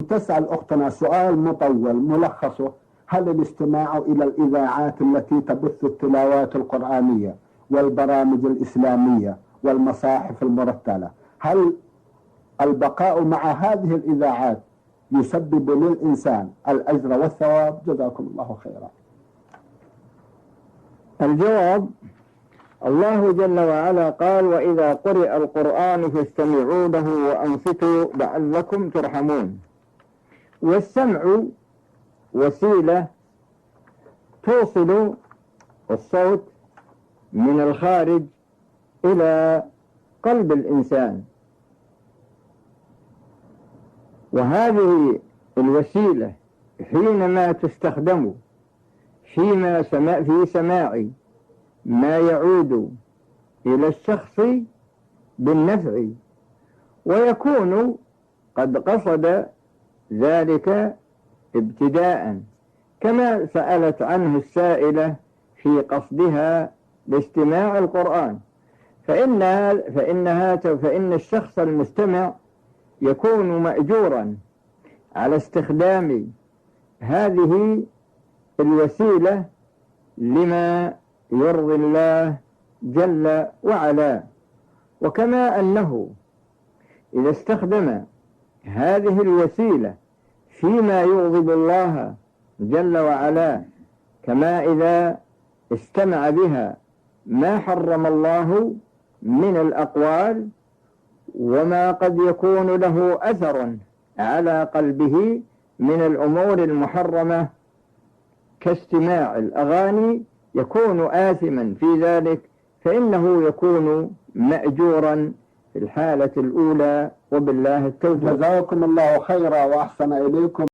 تسأل أختنا سؤال مطول ملخصه: هل الاستماع إلى الإذاعات التي تبث التلاوات القرآنية والبرامج الإسلامية والمصاحف المرتلة، هل البقاء مع هذه الإذاعات يسبب للإنسان الأجر والثواب؟ جزاكم الله خيرا. الجواب: الله جل وعلا قال: وإذا قرئ القرآن فاستمعوا له وأنصتوا لعلكم ترحمون. والسمع وسيلة توصل الصوت من الخارج إلى قلب الإنسان، وهذه الوسيلة حينما تستخدم في سماع ما يعود إلى الشخص بالنفع، ويكون قد قصد ذلك ابتداء، كما سألت عنه السائلة في قصدها لاستماع القرآن، فإن الشخص المستمع يكون مأجورا على استخدام هذه الوسيلة لما يرضي الله جل وعلا. وكما أنه إذا استخدم هذه الوسيلة فيما يغضب الله جل وعلا، كما إذا استمع بها ما حرم الله من الأقوال وما قد يكون له أثر على قلبه من الأمور المحرمة كاستماع الأغاني، يكون آثما في ذلك، فإنه يكون مأجورا في الحالة الأولى. وبالله التوفيق. جزاكم الله خيرا وأحسن إليكم.